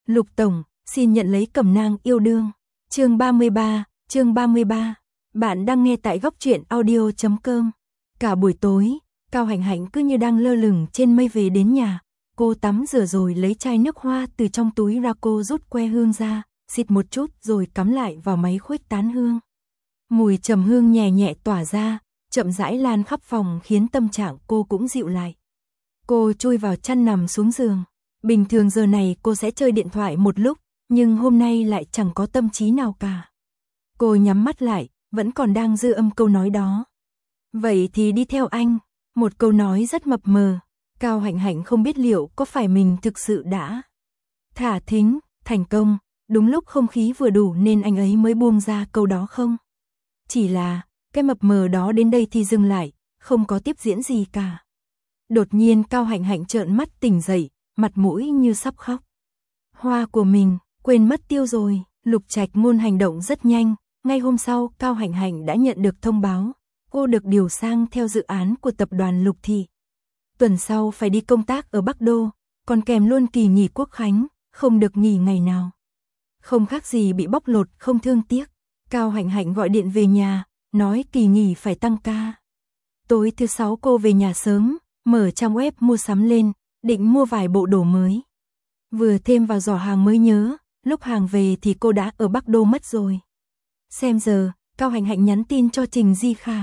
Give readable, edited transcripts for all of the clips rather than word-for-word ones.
Lục Tổng, xin nhận lấy cẩm nang yêu đương. Chương 33. Bạn đang nghe tại góc truyện audio.com. Cả buổi tối, Cao Hạnh Hạnh cứ như đang lơ lửng trên mây về đến nhà. Cô tắm rửa rồi lấy chai nước hoa từ trong túi ra, cô rút que hương ra, xịt một chút rồi cắm lại vào máy khuếch tán hương. Mùi trầm hương nhẹ nhẹ tỏa ra, chậm rãi lan khắp phòng khiến tâm trạng cô cũng dịu lại. Cô chui vào chăn nằm xuống giường. Bình thường giờ này cô sẽ chơi điện thoại một lúc, nhưng hôm nay lại chẳng có tâm trí nào cả. Cô nhắm mắt lại, vẫn còn đang dư âm câu nói đó. Vậy thì đi theo anh. Một câu nói rất mập mờ. Cao Hạnh Hạnh không biết liệu có phải mình thực sự đã thả thính, thành công, đúng lúc không khí vừa đủ nên anh ấy mới buông ra câu đó không? Chỉ là, cái mập mờ đó đến đây thì dừng lại, không có tiếp diễn gì cả. Đột nhiên Cao Hạnh Hạnh trợn mắt tỉnh dậy, mặt mũi như sắp khóc. Hoa của mình, quên mất tiêu rồi. Lục Trạch Ngôn hành động rất nhanh, ngay hôm sau Cao Hạnh Hạnh đã nhận được thông báo, cô được điều sang theo dự án của tập đoàn Lục Thị. Tuần sau phải đi công tác ở Bắc Đô, còn kèm luôn kỳ nghỉ Quốc khánh, không được nghỉ ngày nào. Không khác gì bị bóc lột, không thương tiếc. Cao Hạnh Hạnh gọi điện về nhà, nói kỳ nghỉ phải tăng ca. Tối thứ Sáu cô về nhà sớm, mở trang web mua sắm lên, định mua vài bộ đồ mới. Vừa thêm vào giỏ hàng mới nhớ, lúc hàng về thì cô đã ở Bắc Đô mất rồi. Xem giờ, Cao Hạnh Hạnh nhắn tin cho Trình Di Khả.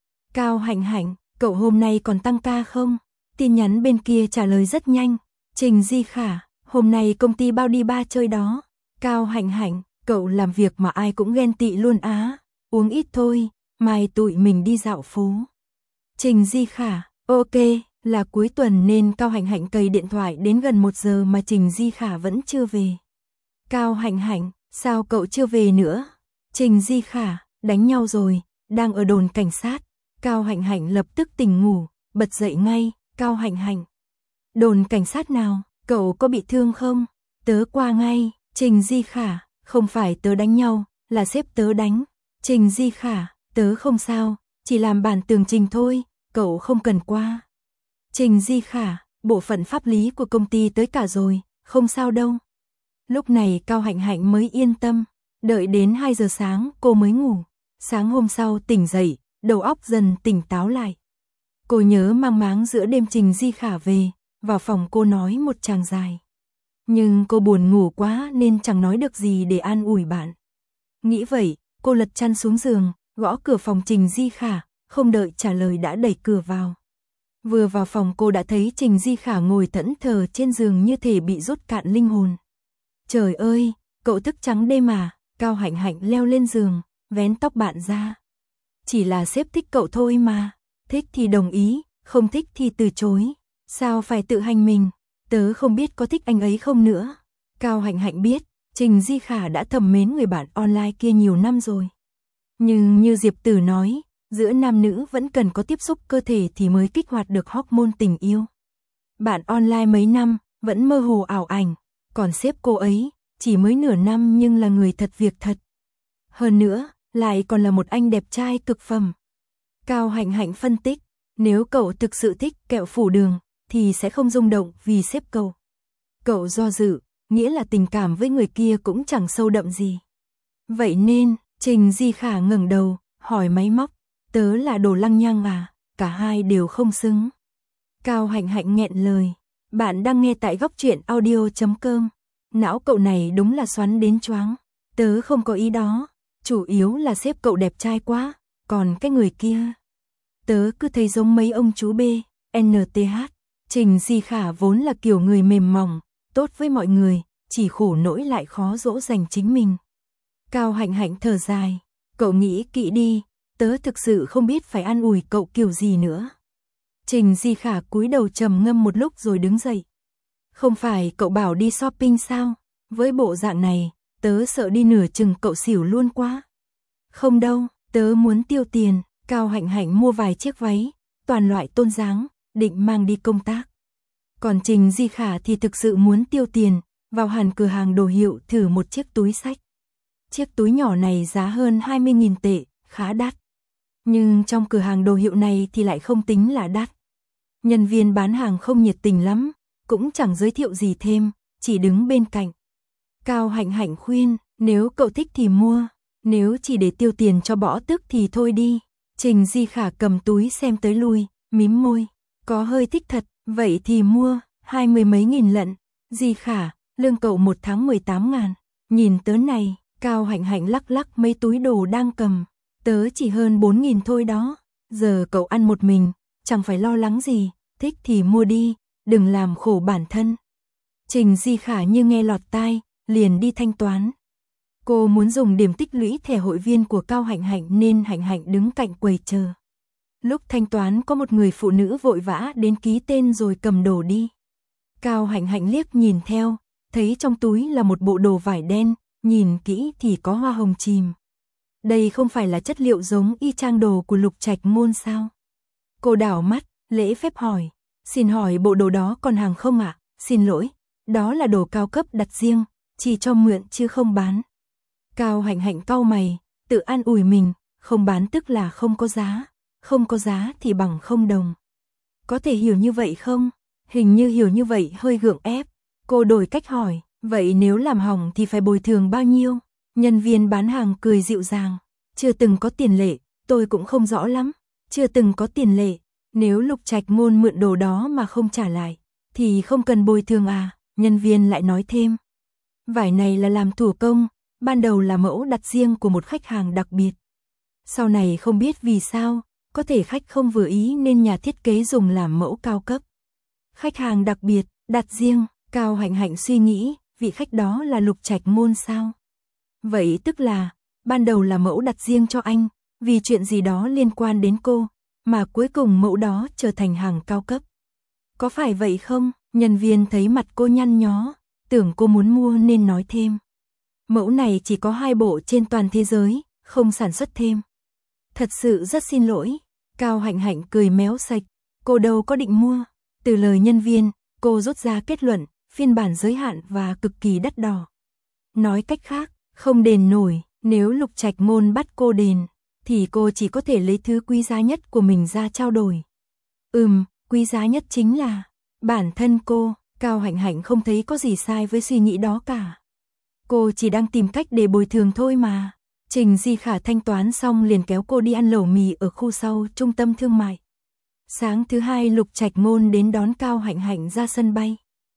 Cao Hạnh Hạnh, cậu hôm nay còn tăng ca không? Tin nhắn bên kia trả lời rất nhanh. Trình Di Khả, hôm nay công ty bao đi ba chơi đó. Cao Hạnh Hạnh, cậu làm việc mà ai cũng ghen tị luôn á. Uống ít thôi, mai tụi mình đi dạo phố. Trình Di Khả, ok. Là cuối tuần nên Cao Hạnh Hạnh cày điện thoại đến gần 1 giờ mà Trình Di Khả vẫn chưa về. Cao Hạnh Hạnh, sao cậu chưa về nữa? Trình Di Khả, đánh nhau rồi, đang ở đồn cảnh sát. Cao Hạnh Hạnh lập tức tỉnh ngủ, bật dậy ngay. Cao Hạnh Hạnh, đồn cảnh sát nào, cậu có bị thương không? Tớ qua ngay. Trình Di Khả, không phải tớ đánh nhau, là sếp tớ đánh. Trình Di Khả, tớ không sao, chỉ làm bản tường trình thôi, cậu không cần qua. Trình Di Khả, bộ phận pháp lý của công ty tới cả rồi, không sao đâu. Lúc này Cao Hạnh Hạnh mới yên tâm, đợi đến 2 giờ sáng cô mới ngủ. Sáng hôm sau tỉnh dậy, đầu óc dần tỉnh táo lại. Cô nhớ mang máng giữa đêm Trình Di Khả về, vào phòng cô nói một tràng dài. Nhưng cô buồn ngủ quá nên chẳng nói được gì để an ủi bạn. Nghĩ vậy, cô lật chăn xuống giường, gõ cửa phòng Trình Di Khả, không đợi trả lời đã đẩy cửa vào. Vừa vào phòng cô đã thấy Trình Di Khả ngồi thẫn thờ trên giường như thể bị rút cạn linh hồn. Trời ơi, cậu thức trắng đêm mà. Cao Hạnh Hạnh leo lên giường, vén tóc bạn ra. Chỉ là sếp thích cậu thôi mà. Thích thì đồng ý, không thích thì từ chối. Sao phải tự hành mình? Tớ không biết có thích anh ấy không nữa. Cao Hạnh Hạnh biết, Trình Di Khả đã thầm mến người bạn online kia nhiều năm rồi. Nhưng như Diệp Tử nói, giữa nam nữ vẫn cần có tiếp xúc cơ thể thì mới kích hoạt được hormone tình yêu. Bạn online mấy năm, vẫn mơ hồ ảo ảnh, còn sếp cô ấy, chỉ mới nửa năm nhưng là người thật việc thật. Hơn nữa, lại còn là một anh đẹp trai cực phẩm. Cao Hạnh Hạnh phân tích, nếu cậu thực sự thích kẹo phủ đường, thì sẽ không rung động vì sếp cậu. Cậu do dự, nghĩa là tình cảm với người kia cũng chẳng sâu đậm gì. Vậy nên, Trình Di Khả ngẩng đầu, hỏi máy móc, tớ là đồ lăng nhăng à, cả hai đều không xứng. Cao Hạnh Hạnh nghẹn lời, bạn đang nghe tại góc truyện audio.com. Não cậu này đúng là xoắn đến choáng. Tớ không có ý đó, chủ yếu là sếp cậu đẹp trai quá, còn cái người kia. Tớ cứ thấy giống mấy ông chú B, NTH. Trình Di Khả vốn là kiểu người mềm mỏng, tốt với mọi người, chỉ khổ nỗi lại khó dỗ dành chính mình. Cao Hạnh Hạnh thở dài, cậu nghĩ kỹ đi, tớ thực sự không biết phải an ủi cậu kiểu gì nữa. Trình Di Khả cúi đầu trầm ngâm một lúc rồi đứng dậy. Không phải cậu bảo đi shopping sao? Với bộ dạng này, tớ sợ đi nửa chừng cậu xỉu luôn quá. Không đâu, tớ muốn tiêu tiền. Cao Hạnh Hạnh mua vài chiếc váy, toàn loại tôn dáng, định mang đi công tác. Còn Trình Di Khả thì thực sự muốn tiêu tiền, vào hẳn cửa hàng đồ hiệu thử một chiếc túi xách. Chiếc túi nhỏ này giá hơn 20.000 tệ, khá đắt. Nhưng trong cửa hàng đồ hiệu này thì lại không tính là đắt. Nhân viên bán hàng không nhiệt tình lắm, cũng chẳng giới thiệu gì thêm, chỉ đứng bên cạnh. Cao Hạnh Hạnh khuyên, nếu cậu thích thì mua, nếu chỉ để tiêu tiền cho bỏ tức thì thôi đi. Trình Di Khả cầm túi xem tới lui, mím môi, có hơi thích thật, vậy thì mua, 20 mấy nghìn lận. Di Khả, lương cậu một tháng 18.000, nhìn tớ này. Cao Hạnh Hạnh lắc lắc mấy túi đồ đang cầm, tớ chỉ hơn 4.000 thôi đó, giờ cậu ăn một mình, chẳng phải lo lắng gì, thích thì mua đi, đừng làm khổ bản thân. Trình Di Khả như nghe lọt tai, liền đi thanh toán. Cô muốn dùng điểm tích lũy thẻ hội viên của Cao Hạnh Hạnh nên Hạnh Hạnh đứng cạnh quầy chờ. Lúc thanh toán có một người phụ nữ vội vã đến ký tên rồi cầm đồ đi. Cao Hạnh Hạnh liếc nhìn theo, thấy trong túi là một bộ đồ vải đen, nhìn kỹ thì có hoa hồng chìm. Đây không phải là chất liệu giống y chang đồ của Lục Trạch Môn sao? Cô đảo mắt, lễ phép hỏi, xin hỏi bộ đồ đó còn hàng không ạ? Xin lỗi, đó là đồ cao cấp đặt riêng, chỉ cho mượn chứ không bán. Cao Hạnh Hạnh cau mày, tự an ủi mình, không bán tức là không có giá, không có giá thì bằng không đồng. Có thể hiểu như vậy không? Hình như hiểu như vậy hơi gượng ép. Cô đổi cách hỏi, vậy nếu làm hỏng thì phải bồi thường bao nhiêu? Nhân viên bán hàng cười dịu dàng, chưa từng có tiền lệ, tôi cũng không rõ lắm, chưa từng có tiền lệ, nếu Lục Trạch Môn mượn đồ đó mà không trả lại, thì không cần bồi thường à? Nhân viên lại nói thêm, vải này là làm thủ công, ban đầu là mẫu đặt riêng của một khách hàng đặc biệt. Sau này không biết vì sao, có thể khách không vừa ý nên nhà thiết kế dùng làm mẫu cao cấp. Khách hàng đặc biệt, đặt riêng, Cao Hạnh Hạnh suy nghĩ, vị khách đó là Lục Trạch Môn sao? Vậy tức là, ban đầu là mẫu đặt riêng cho anh, vì chuyện gì đó liên quan đến cô, mà cuối cùng mẫu đó trở thành hàng cao cấp. Có phải vậy không? Nhân viên thấy mặt cô nhăn nhó, tưởng cô muốn mua nên nói thêm. Mẫu này chỉ có 2 bộ trên toàn thế giới, không sản xuất thêm. Thật sự rất xin lỗi. Cao Hạnh Hạnh cười méo sạch, cô đâu có định mua. Từ lời nhân viên, cô rút ra kết luận, phiên bản giới hạn và cực kỳ đắt đỏ. Nói cách khác, không đền nổi, nếu Lục Trạch Môn bắt cô đền, thì cô chỉ có thể lấy thứ quý giá nhất của mình ra trao đổi. Quý giá nhất chính là bản thân cô. Cao Hạnh Hạnh không thấy có gì sai với suy nghĩ đó cả. Cô chỉ đang tìm cách để bồi thường thôi mà. Trình Di Khả thanh toán xong liền kéo cô đi ăn lẩu mì ở khu sau trung tâm thương mại. Sáng thứ hai Lục Trạch Môn đến đón Cao Hạnh Hạnh ra sân bay.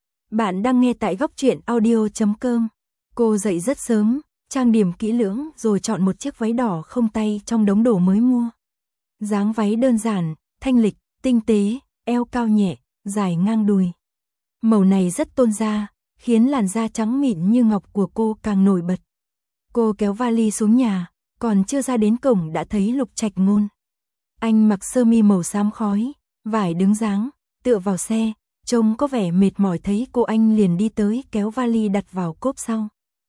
Bạn đang nghe tại góc truyện audio.com. Cô dậy rất sớm, trang điểm kỹ lưỡng rồi chọn một chiếc váy đỏ không tay trong đống đồ mới mua. Dáng váy đơn giản, thanh lịch, tinh tế, eo cao nhẹ, dài ngang đùi. Màu này rất tôn da, khiến làn da trắng mịn như ngọc của cô càng nổi bật. Cô kéo vali xuống nhà, còn chưa ra đến cổng đã thấy Lục Trạch Môn. Anh mặc sơ mi màu xám khói, vải đứng dáng, tựa vào xe, trông có vẻ mệt mỏi, thấy cô anh liền đi tới kéo vali đặt vào cốp sau.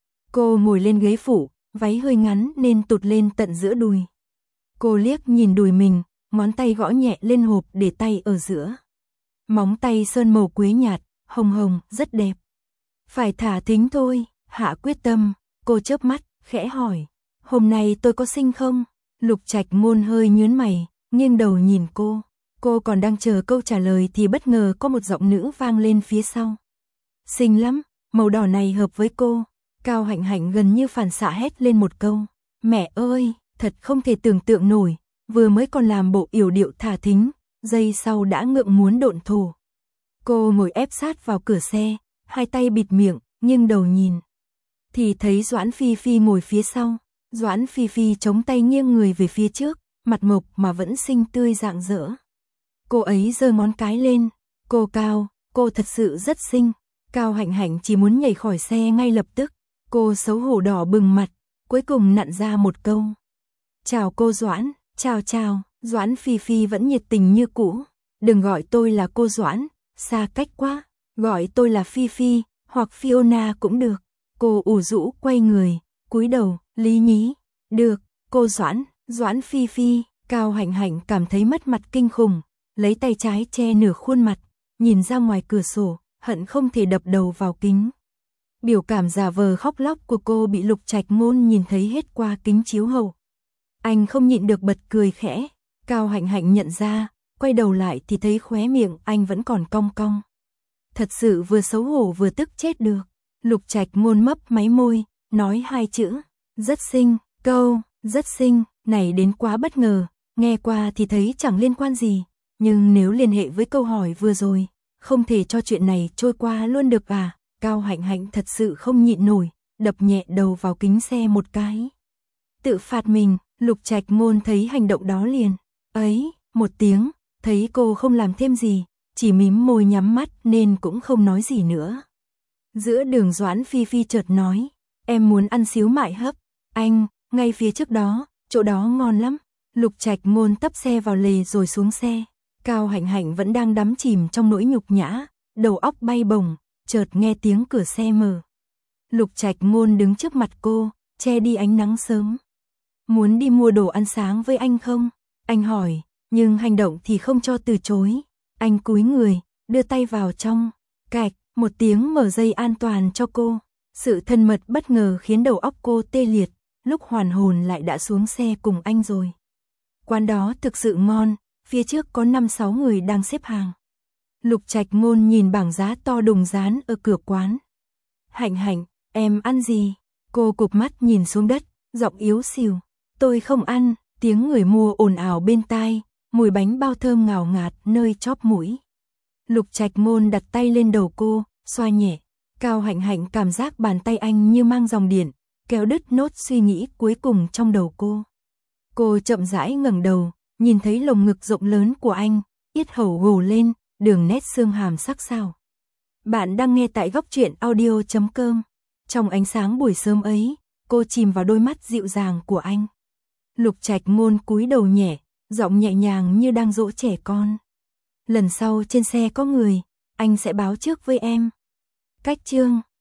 Cô ngồi lên ghế phụ, váy hơi ngắn nên tụt lên tận giữa đùi. Cô liếc nhìn đùi mình, ngón tay gõ nhẹ lên hộp để tay ở giữa. Móng tay sơn màu quế nhạt, hồng hồng, rất đẹp. Phải thả thính thôi, hạ quyết tâm, cô chớp mắt, khẽ hỏi, hôm nay tôi có xinh không? Lục Trạch Môn hơi nhướng mày, nghiêng đầu nhìn cô. Cô còn đang chờ câu trả lời thì bất ngờ có một giọng nữ vang lên phía sau. Xinh lắm, màu đỏ này hợp với cô. Cao Hạnh Hạnh gần như phản xạ hét lên một câu. Mẹ ơi, thật không thể tưởng tượng nổi, vừa mới còn làm bộ yểu điệu thả thính, giây sau đã ngượng muốn độn thổ. Cô ngồi ép sát vào cửa xe, hai tay bịt miệng, nghiêng đầu nhìn. Thì thấy Doãn Phi Phi ngồi phía sau. Doãn Phi Phi chống tay nghiêng người về phía trước, mặt mộc mà vẫn xinh tươi rạng rỡ. Cô ấy giơ ngón cái lên. Cô Cao, cô thật sự rất xinh. Cao Hạnh Hạnh chỉ muốn nhảy khỏi xe ngay lập tức. Cô xấu hổ đỏ bừng mặt, cuối cùng nặn ra một câu. Chào cô Doãn, chào. Doãn Phi Phi vẫn nhiệt tình như cũ. Đừng gọi tôi là cô Doãn, xa cách quá. Gọi tôi là Phi Phi, hoặc Fiona cũng được. Cô ủ rũ quay người, cúi đầu, lý nhí. Được, cô Doãn, Doãn Phi Phi. Cao Hạnh Hạnh cảm thấy mất mặt kinh khủng, lấy tay trái che nửa khuôn mặt, nhìn ra ngoài cửa sổ, hận không thể đập đầu vào kính. Biểu cảm giả vờ khóc lóc của cô bị Lục Trạch Môn nhìn thấy hết qua kính chiếu hậu. Anh không nhịn được bật cười khẽ. Cao Hạnh Hạnh nhận ra, quay đầu lại thì thấy khóe miệng anh vẫn còn cong cong. Thật sự vừa xấu hổ vừa tức chết được. Lục Trạch Ngôn mấp máy môi, nói hai chữ, rất xinh, câu, rất xinh, này đến quá bất ngờ, nghe qua thì thấy chẳng liên quan gì, nhưng nếu liên hệ với câu hỏi vừa rồi, không thể cho chuyện này trôi qua luôn được à, Cao Hạnh Hạnh thật sự không nhịn nổi, đập nhẹ đầu vào kính xe một cái. Tự phạt mình, Lục Trạch Ngôn thấy hành động đó liền, ấy, một tiếng, thấy cô không làm thêm gì, chỉ mím môi nhắm mắt nên cũng không nói gì nữa. Giữa đường Doãn Phi Phi chợt nói, em muốn ăn xíu mại hấp, anh, ngay phía trước đó, chỗ đó ngon lắm. Lục Trạch Ngôn tấp xe vào lề rồi xuống xe. Cao Hạnh Hạnh vẫn đang đắm chìm trong nỗi nhục nhã, đầu óc bay bổng, chợt nghe tiếng cửa xe mở. Lục Trạch Ngôn đứng trước mặt cô, che đi ánh nắng sớm. Muốn đi mua đồ ăn sáng với anh không? Anh hỏi, nhưng hành động thì không cho từ chối. Anh cúi người, đưa tay vào trong, cạch, một tiếng mở dây an toàn cho cô. Sự thân mật bất ngờ khiến đầu óc cô tê liệt, lúc hoàn hồn lại đã xuống xe cùng anh rồi. Quán đó thực sự ngon, phía trước có 5-6 người đang xếp hàng. Lục Trạch Ngôn nhìn bảng giá to đùng dán ở cửa quán. Hạnh Hạnh, em ăn gì? Cô cụp mắt nhìn xuống đất, giọng yếu xìu. Tôi không ăn, tiếng người mua ồn ào bên tai, mùi bánh bao thơm ngào ngạt nơi chóp mũi. Lục Trạch Ngôn đặt tay lên đầu cô, xoa nhẹ. Cao Hạnh Hạnh cảm giác bàn tay anh như mang dòng điện, kéo đứt nốt suy nghĩ cuối cùng trong đầu cô. Cô chậm rãi ngẩng đầu, nhìn thấy lồng ngực rộng lớn của anh, yết hầu gồ lên, đường nét xương hàm sắc sảo. Bạn đang nghe tại góc truyện audio.com. Trong ánh sáng buổi sớm ấy, cô chìm vào đôi mắt dịu dàng của anh. Lục Trạch Ngôn cúi đầu nhẹ, giọng nhẹ nhàng như đang dỗ trẻ con. Lần sau trên xe có người, anh sẽ báo trước với em. Cách chương